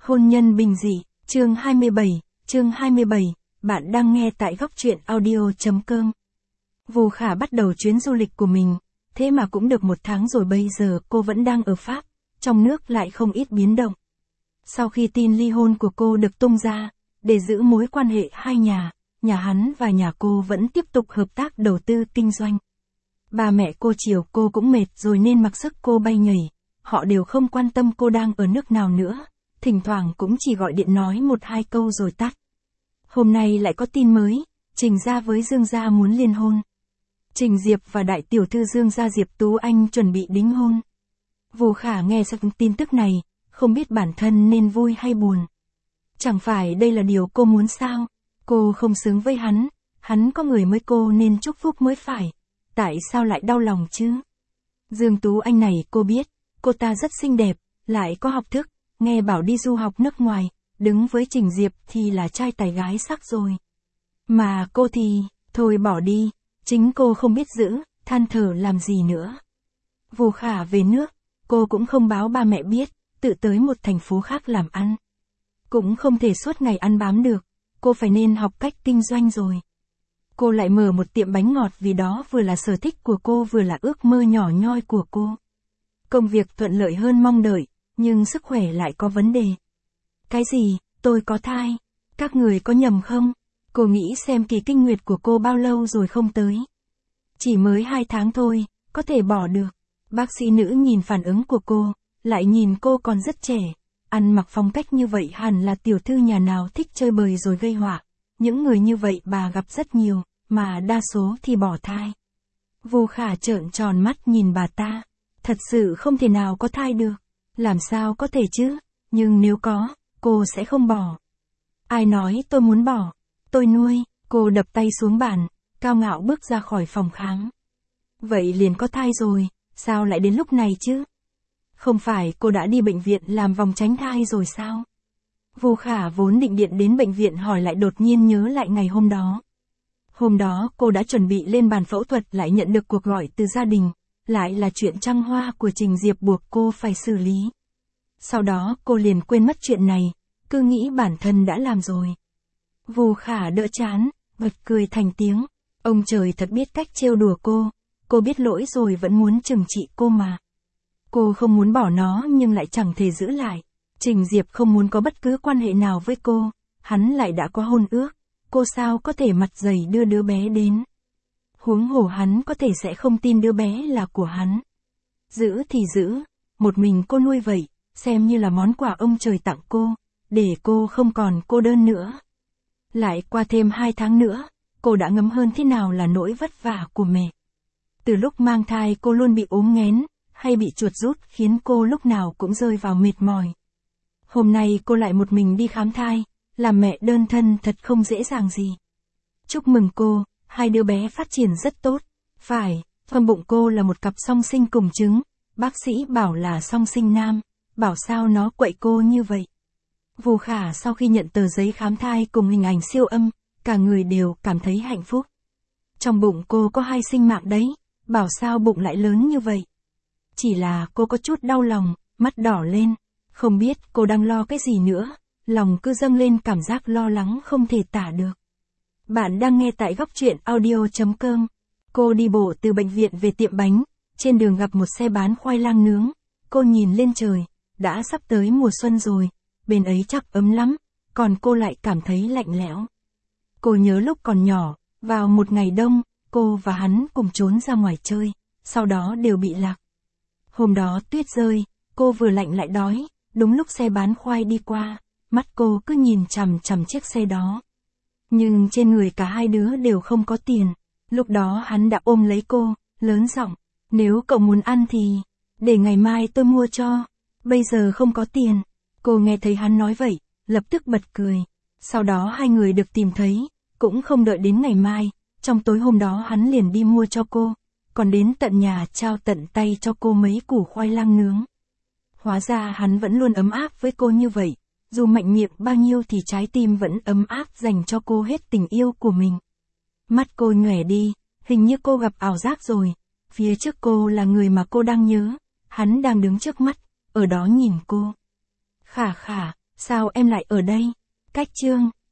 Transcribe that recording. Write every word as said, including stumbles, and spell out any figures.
Hôn nhân bình dị, chương hai mươi bảy, chương hai mươi bảy, bạn đang nghe tại góc truyện audio.com. Vô Khả bắt đầu chuyến du lịch của mình, thế mà cũng được một tháng rồi bây giờ cô vẫn đang ở Pháp, trong nước lại không ít biến động. Sau khi tin ly hôn của cô được tung ra, để giữ mối quan hệ hai nhà, nhà hắn và nhà cô vẫn tiếp tục hợp tác đầu tư kinh doanh. Ba mẹ cô chiều cô cũng mệt rồi nên mặc sức cô bay nhảy, họ đều không quan tâm cô đang ở nước nào nữa, thỉnh thoảng cũng chỉ gọi điện nói một hai câu rồi tắt. Hôm nay lại có tin mới, Trình Gia với Dương Gia muốn liên hôn. Trình Diệp và đại tiểu thư Dương Gia Diệp Tú Anh chuẩn bị đính hôn. Vô Khả nghe xong tin tức này, không biết bản thân nên vui hay buồn. Chẳng phải đây là điều cô muốn sao? Cô không xứng với hắn, hắn có người mới cô nên chúc phúc mới phải. Tại sao lại đau lòng chứ? Dương Tú Anh này cô biết, cô ta rất xinh đẹp, lại có học thức, nghe bảo đi du học nước ngoài, đứng với Trình Diệp thì là trai tài gái sắc rồi. Mà cô thì, thôi bỏ đi, chính cô không biết giữ, than thở làm gì nữa. Vô Khả về nước, cô cũng không báo ba mẹ biết, tự tới một thành phố khác làm ăn. Cũng không thể suốt ngày ăn bám được, cô phải nên học cách kinh doanh rồi. Cô lại mở một tiệm bánh ngọt vì đó vừa là sở thích của cô vừa là ước mơ nhỏ nhoi của cô. Công việc thuận lợi hơn mong đợi, nhưng sức khỏe lại có vấn đề. Cái gì, tôi có thai? Các người có nhầm không? Cô nghĩ xem kỳ kinh nguyệt của cô bao lâu rồi không tới. Chỉ mới hai tháng thôi, có thể bỏ được. Bác sĩ nữ nhìn phản ứng của cô, lại nhìn cô còn rất trẻ. Ăn mặc phong cách như vậy hẳn là tiểu thư nhà nào thích chơi bời rồi gây họa. Những người như vậy bà gặp rất nhiều, mà đa số thì bỏ thai. Vô Khả trợn tròn mắt nhìn bà ta. Thật sự không thể nào có thai được. Làm sao có thể chứ? Nhưng nếu có, cô sẽ không bỏ. Ai nói tôi muốn bỏ? Tôi nuôi. Cô đập tay xuống bàn, cao ngạo bước ra khỏi phòng khám. Vậy liền có thai rồi, sao lại đến lúc này chứ? Không phải cô đã đi bệnh viện làm vòng tránh thai rồi sao? Vô Khả vốn định điện đến bệnh viện hỏi lại đột nhiên nhớ lại ngày hôm đó. Hôm đó cô đã chuẩn bị lên bàn phẫu thuật lại nhận được cuộc gọi từ gia đình, lại là chuyện trăng hoa của Trình Diệp buộc cô phải xử lý. Sau đó cô liền quên mất chuyện này, cứ nghĩ bản thân đã làm rồi. Vô Khả đỡ chán, bật cười thành tiếng. Ông trời thật biết cách trêu đùa cô, cô biết lỗi rồi vẫn muốn trừng trị cô mà. Cô không muốn bỏ nó nhưng lại chẳng thể giữ lại. Trình Diệp không muốn có bất cứ quan hệ nào với cô, hắn lại đã có hôn ước, cô sao có thể mặt dày đưa đứa bé đến. Huống hồ hắn có thể sẽ không tin đứa bé là của hắn. Giữ thì giữ, một mình cô nuôi vậy, xem như là món quà ông trời tặng cô, để cô không còn cô đơn nữa. Lại qua thêm hai tháng nữa, cô đã ngấm hơn thế nào là nỗi vất vả của mẹ. Từ lúc mang thai cô luôn bị ốm nghén, hay bị chuột rút khiến cô lúc nào cũng rơi vào mệt mỏi. Hôm nay cô lại một mình đi khám thai, làm mẹ đơn thân thật không dễ dàng gì. Chúc mừng cô, hai đứa bé phát triển rất tốt. Phải, trong bụng cô là một cặp song sinh cùng trứng, bác sĩ bảo là song sinh nam, bảo sao nó quậy cô như vậy. Vô Khả sau khi nhận tờ giấy khám thai cùng hình ảnh siêu âm, cả người đều cảm thấy hạnh phúc. Trong bụng cô có hai sinh mạng đấy, bảo sao bụng lại lớn như vậy. Chỉ là cô có chút đau lòng, mắt đỏ lên, không biết cô đang lo cái gì nữa, lòng cứ dâng lên cảm giác lo lắng không thể tả được. Bạn đang nghe tại góc truyện audio.com. Cô đi bộ từ bệnh viện về tiệm bánh, trên đường gặp một xe bán khoai lang nướng. Cô nhìn lên trời, đã sắp tới mùa xuân rồi, bên ấy chắc ấm lắm, còn cô lại cảm thấy lạnh lẽo. Cô nhớ lúc còn nhỏ, vào một ngày đông, cô và hắn cùng trốn ra ngoài chơi, sau đó đều bị lạc. Hôm đó tuyết rơi, cô vừa lạnh lại đói, đúng lúc xe bán khoai đi qua, mắt cô cứ nhìn chằm chằm chiếc xe đó. Nhưng trên người cả hai đứa đều không có tiền, lúc đó hắn đã ôm lấy cô, lớn giọng, nếu cậu muốn ăn thì, để ngày mai tôi mua cho, bây giờ không có tiền. Cô nghe thấy hắn nói vậy, lập tức bật cười, sau đó hai người được tìm thấy, cũng không đợi đến ngày mai, trong tối hôm đó hắn liền đi mua cho cô, còn đến tận nhà trao tận tay cho cô mấy củ khoai lang nướng. Hóa ra hắn vẫn luôn ấm áp với cô như vậy, dù mạnh miệng bao nhiêu thì trái tim vẫn ấm áp dành cho cô hết tình yêu của mình. Mắt cô nhòe đi, hình như cô gặp ảo giác rồi, phía trước cô là người mà cô đang nhớ, hắn đang đứng trước mắt, ở đó nhìn cô. Khả khả, Sao em lại ở đây? Cách chương